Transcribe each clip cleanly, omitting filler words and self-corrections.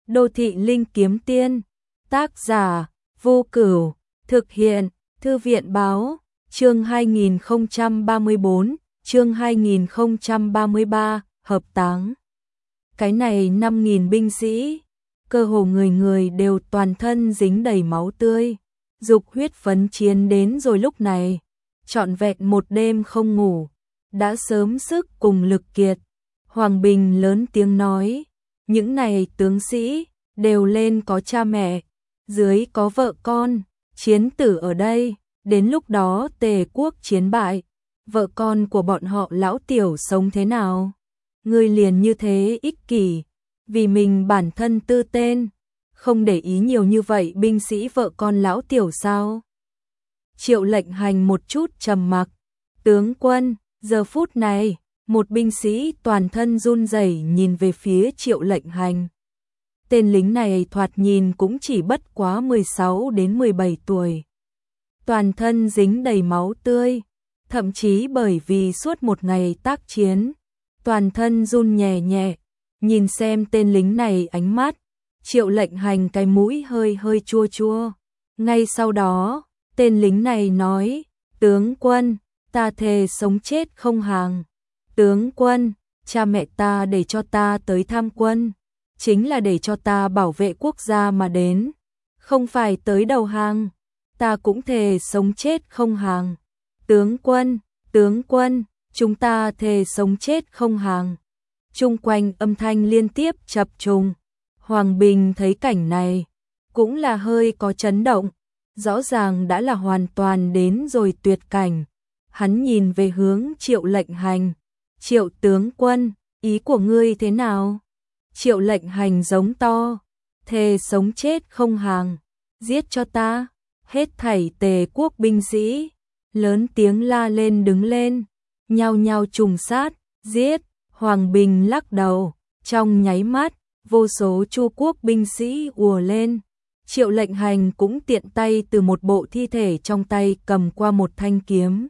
Đô thị linh kiếm tiên, tác giả Vô Cửu, thực hiện Thư viện báo, chương 2034, chương 2033, hợp táng. Cái này 5.000 binh sĩ, cơ hồ người người đều toàn thân dính đầy máu tươi, dục huyết phấn chiến đến rồi lúc này, trọn vẹn một đêm không ngủ, đã sớm sức cùng lực kiệt. Hoàng Bình lớn tiếng nói, những này tướng sĩ đều lên có cha mẹ, dưới có vợ con, chiến tử ở đây, đến lúc đó Tề quốc chiến bại, vợ con của bọn họ lão tiểu sống thế nào? Ngươi liền như thế ích kỷ, vì mình bản thân tư tên, không để ý nhiều như vậy binh sĩ vợ con lão tiểu sao? Triệu Lệnh Hành một chút trầm mặc, tướng quân, giờ phút này, một binh sĩ toàn thân run rẩy nhìn về phía Triệu Lệnh Hành. Tên lính này thoạt nhìn cũng chỉ bất quá 16 đến 17 tuổi. Toàn thân dính đầy máu tươi, thậm chí bởi vì suốt một ngày tác chiến, toàn thân run nhẹ nhẹ. Nhìn xem tên lính này ánh mắt, Triệu Lệnh Hành cái mũi hơi hơi chua chua. Ngay sau đó, tên lính này nói, tướng quân, ta thề sống chết không hàng. Tướng quân, cha mẹ ta để cho ta tới tham quân, chính là để cho ta bảo vệ quốc gia mà đến, không phải tới đầu hàng. Ta cũng thề sống chết không hàng. Tướng quân, chúng ta thề sống chết không hàng. Chung quanh âm thanh liên tiếp chập trùng. Hoàng Bình thấy cảnh này, cũng là hơi có chấn động, rõ ràng đã là hoàn toàn đến rồi tuyệt cảnh. Hắn nhìn về hướng Triệu Lệnh Hành, Triệu tướng quân, ý của ngươi thế nào? Triệu Lệnh Hành giống to, thề sống chết không hàng, giết cho ta. Hết thảy Tề quốc binh sĩ, lớn tiếng la lên đứng lên, nhao nhao trùng sát, giết. Hoàng Bình lắc đầu, trong nháy mắt, vô số Chu quốc binh sĩ ùa lên. Triệu Lệnh Hành cũng tiện tay từ một bộ thi thể trong tay cầm qua một thanh kiếm.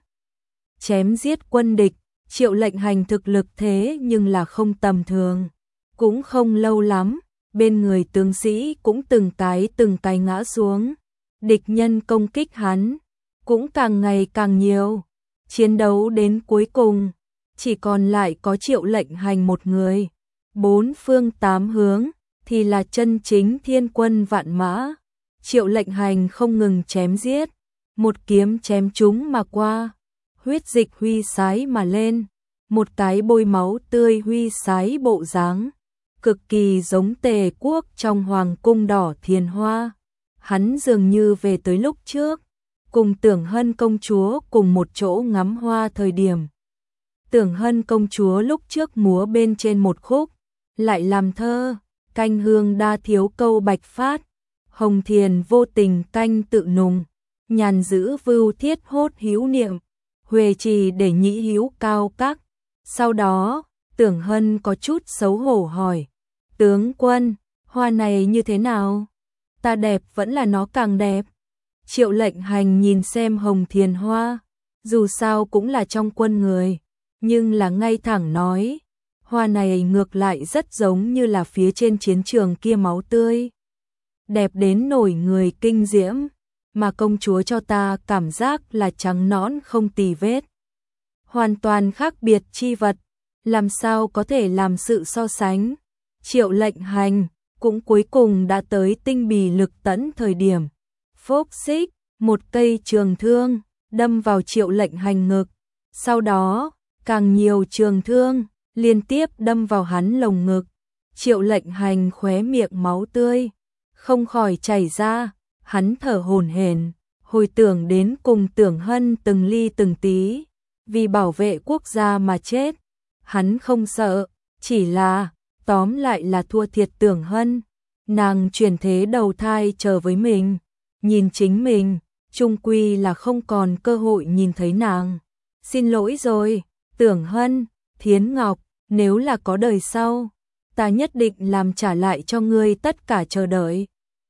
Chém giết quân địch, Triệu Lệnh Hành thực lực thế nhưng là không tầm thường. Cũng không lâu lắm, bên người tướng sĩ cũng từng cái ngã xuống. Địch nhân công kích hắn, cũng càng ngày càng nhiều. Chiến đấu đến cuối cùng, chỉ còn lại có Triệu Lệnh Hành một người. Bốn phương tám hướng, thì là chân chính thiên quân vạn mã. Triệu Lệnh Hành không ngừng chém giết, một kiếm chém chúng mà qua. Huyết dịch huy sái mà lên, một cái bôi máu tươi huy sái bộ dáng, cực kỳ giống Tề quốc trong hoàng cung đỏ thiền hoa. Hắn dường như về tới lúc trước, cùng Tưởng Hân công chúa cùng một chỗ ngắm hoa thời điểm. Tưởng Hân công chúa lúc trước múa bên trên một khúc, lại làm thơ, canh hương đa thiếu câu bạch phát, hồng thiền vô tình canh tự nùng, nhàn giữ vưu thiết hốt hữu niệm, huề trì để nhĩ hữu cao các. Sau đó, Tưởng Hân có chút xấu hổ hỏi, tướng quân, hoa này như thế nào? Ta đẹp vẫn là nó càng đẹp. Triệu Lệnh Hành nhìn xem hồng thiền hoa, dù sao cũng là trong quân người, nhưng là ngay thẳng nói, hoa này ngược lại rất giống như là phía trên chiến trường kia máu tươi. Đẹp đến nổi người kinh diễm, mà công chúa cho ta cảm giác là trắng nõn không tì vết. Hoàn toàn khác biệt chi vật, làm sao có thể làm sự so sánh. Triệu Lệnh Hành cũng cuối cùng đã tới tinh bì lực tẫn thời điểm. Phốc xích, một cây trường thương, đâm vào Triệu Lệnh Hành ngực. Sau đó, càng nhiều trường thương, liên tiếp đâm vào hắn lồng ngực. Triệu Lệnh Hành khóe miệng máu tươi, không khỏi chảy ra, hắn thở hổn hển, hồi tưởng đến cùng Tưởng Hân từng ly từng tí, vì bảo vệ quốc gia mà chết. Hắn không sợ, chỉ là tóm lại là thua thiệt Tưởng Hân, nàng chuyển thế đầu thai chờ với mình, nhìn chính mình, chung quy là không còn cơ hội nhìn thấy nàng. Xin lỗi rồi, Tưởng Hân, Thiến Ngọc, nếu là có đời sau, ta nhất định làm trả lại cho ngươi tất cả chờ đợi.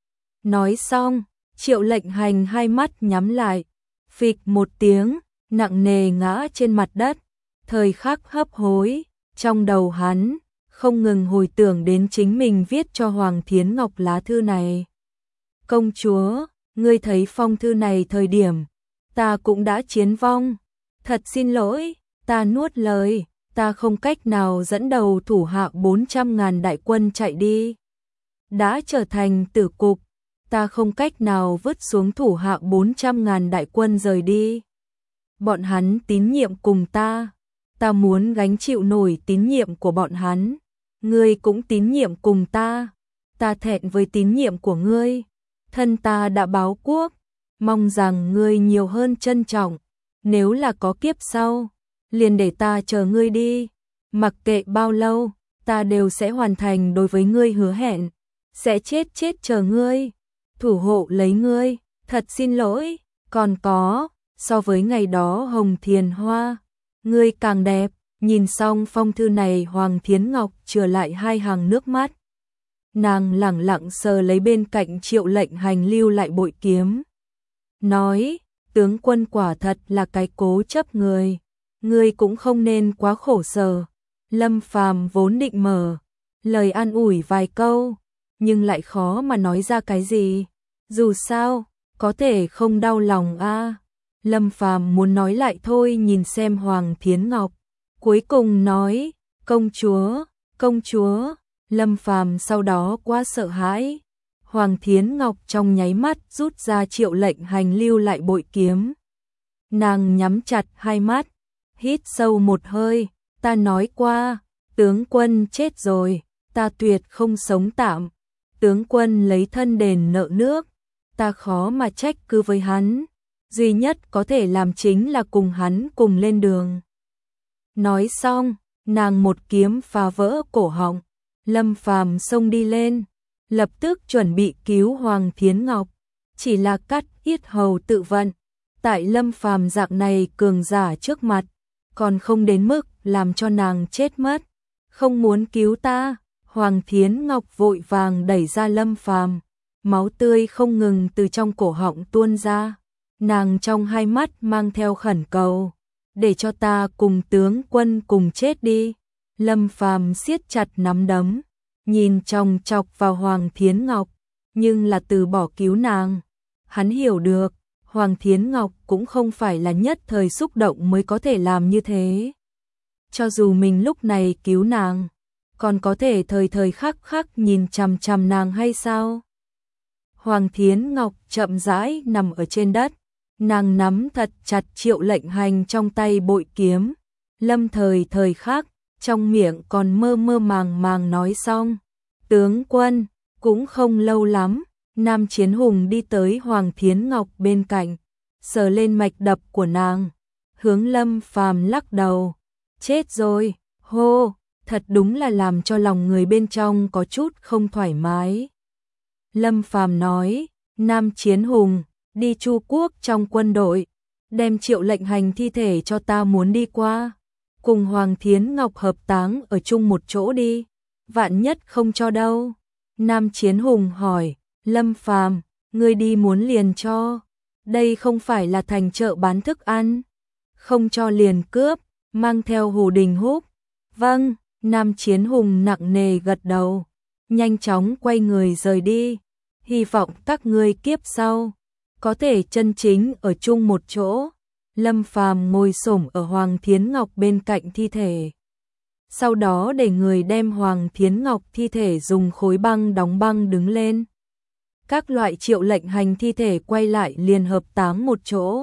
Nói xong, Triệu Lệnh Hành hai mắt nhắm lại, phịch một tiếng, nặng nề ngã trên mặt đất, thời khắc hấp hối, trong đầu hắn không ngừng hồi tưởng đến chính mình viết cho Hoàng Thiến Ngọc lá thư này. Công chúa, ngươi thấy phong thư này thời điểm, ta cũng đã chiến vong. Thật xin lỗi, ta nuốt lời, ta không cách nào dẫn đầu thủ hạ 400.000 đại quân chạy đi. Đã trở thành tử cục, ta không cách nào vứt xuống thủ hạ 400.000 đại quân rời đi. Bọn hắn tín nhiệm cùng ta muốn gánh chịu nổi tín nhiệm của bọn hắn. Ngươi cũng tín nhiệm cùng ta thẹn với tín nhiệm của ngươi. Thân ta đã báo quốc, mong rằng ngươi nhiều hơn trân trọng. Nếu là có kiếp sau, liền để ta chờ ngươi đi. Mặc kệ bao lâu, ta đều sẽ hoàn thành đối với ngươi hứa hẹn. Sẽ chết chờ ngươi, thủ hộ lấy ngươi. Thật xin lỗi, còn có, so với ngày đó Hồng Thiền Hoa, ngươi càng đẹp. Nhìn xong phong thư này, Hoàng Thiến Ngọc chừa lại 2 hàng nước mắt. Nàng lẳng lặng sờ lấy bên cạnh Triệu Lệnh Hành lưu lại bội kiếm. Nói, tướng quân quả thật là cái cố chấp người. Ngươi cũng không nên quá khổ sở. Lâm Phàm vốn định mở lời an ủi vài câu, nhưng lại khó mà nói ra cái gì. Dù sao, có thể không đau lòng a. Lâm Phàm muốn nói lại thôi, nhìn xem Hoàng Thiến Ngọc. Cuối cùng nói, công chúa. Lâm Phàm sau đó quá sợ hãi. Hoàng Thiến Ngọc trong nháy mắt rút ra Triệu Lệnh Hành lưu lại bội kiếm. Nàng nhắm chặt hai mắt, hít sâu một hơi. Ta nói qua, tướng quân chết rồi, ta tuyệt không sống tạm. Tướng quân lấy thân đền nợ nước, ta khó mà trách cứ với hắn. Duy nhất có thể làm chính là cùng hắn cùng lên đường. Nói xong, nàng một kiếm phá vỡ cổ họng. Lâm Phàm xông đi lên, lập tức chuẩn bị cứu Hoàng Thiến Ngọc. Chỉ là cắt yết hầu tự vận. Tại Lâm Phàm dạng này cường giả trước mặt, còn không đến mức làm cho nàng chết mất. Không muốn cứu ta. Hoàng Thiến Ngọc vội vàng đẩy ra Lâm Phàm, máu tươi không ngừng từ trong cổ họng tuôn ra. Nàng trong hai mắt mang theo khẩn cầu, để cho ta cùng tướng quân cùng chết đi. Lâm Phàm siết chặt nắm đấm, nhìn chòng chọc vào Hoàng Thiến Ngọc, nhưng là từ bỏ cứu nàng. Hắn hiểu được, Hoàng Thiến Ngọc cũng không phải là nhất thời xúc động mới có thể làm như thế. Cho dù mình lúc này cứu nàng, còn có thể thời thời khắc khắc nhìn chằm chằm nàng hay sao? Hoàng Thiến Ngọc chậm rãi nằm ở trên đất, nàng nắm thật chặt Triệu Lệnh Hành trong tay bội kiếm. Lâm thời khắc, trong miệng còn mơ mơ màng màng nói xong. Tướng quân, cũng không lâu lắm, Nam Chiến Hùng đi tới Hoàng Thiến Ngọc bên cạnh, sờ lên mạch đập của nàng, hướng Lâm Phàm lắc đầu. Chết rồi, hô, thật đúng là làm cho lòng người bên trong có chút không thoải mái. Lâm Phàm nói, Nam Chiến Hùng, đi Chu Quốc trong quân đội, đem Triệu Lệnh Hành thi thể cho ta, muốn đi qua. Cùng Hoàng Thiến Ngọc hợp táng ở chung một chỗ đi, vạn nhất không cho đâu. Nam Chiến Hùng hỏi, Lâm Phàm, ngươi đi muốn liền cho, đây không phải là thành chợ bán thức ăn, không cho liền cướp, mang theo Hồ Đình Húc. Vâng, Nam Chiến Hùng nặng nề gật đầu, nhanh chóng quay người rời đi. Hy vọng các ngươi kiếp sau có thể chân chính ở chung một chỗ. Lâm Phàm ngồi xổm ở Hoàng Thiến Ngọc bên cạnh thi thể. Sau đó để người đem Hoàng Thiến Ngọc thi thể dùng khối băng đóng băng đứng lên. Các loại Triệu Lệnh Hành thi thể quay lại liền hợp táng một chỗ.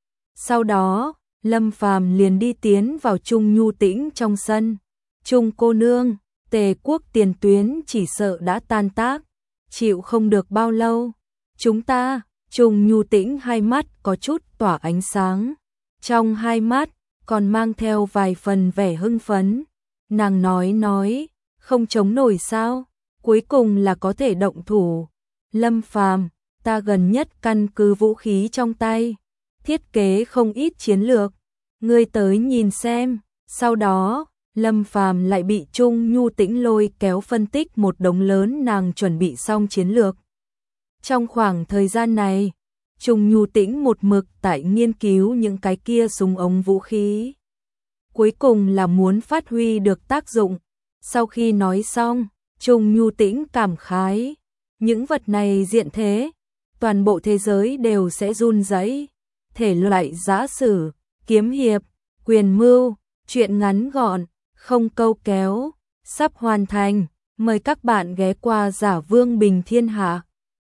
Sau đó, Lâm Phàm liền đi tiến vào Trung Nhu Tĩnh trong sân. Trung cô nương, Tề quốc tiền tuyến chỉ sợ đã tan tác, chịu không được bao lâu. Chúng ta, Trung Nhu Tĩnh hai mắt có chút tỏa ánh sáng, trong hai mắt còn mang theo vài phần vẻ hưng phấn. Nàng nói, không chống nổi sao, cuối cùng là có thể động thủ. Lâm Phàm, ta gần nhất căn cứ vũ khí trong tay, thiết kế không ít chiến lược, ngươi tới nhìn xem. Sau đó, Lâm Phàm lại bị Trung Nhu Tĩnh lôi kéo phân tích một đống lớn nàng chuẩn bị xong chiến lược. Trong khoảng thời gian này, Trung Nhu Tĩnh một mực tại nghiên cứu những cái kia súng ống vũ khí. Cuối cùng là muốn phát huy được tác dụng, Sau khi nói xong, Trung Nhu Tĩnh cảm khái, những vật này diện thế, toàn bộ thế giới đều sẽ run rẩy. Thể loại giã sử, kiếm hiệp, quyền mưu, truyện ngắn gọn, không câu kéo, sắp hoàn thành, mời các bạn ghé qua Giả Vương Bình Thiên Hạ.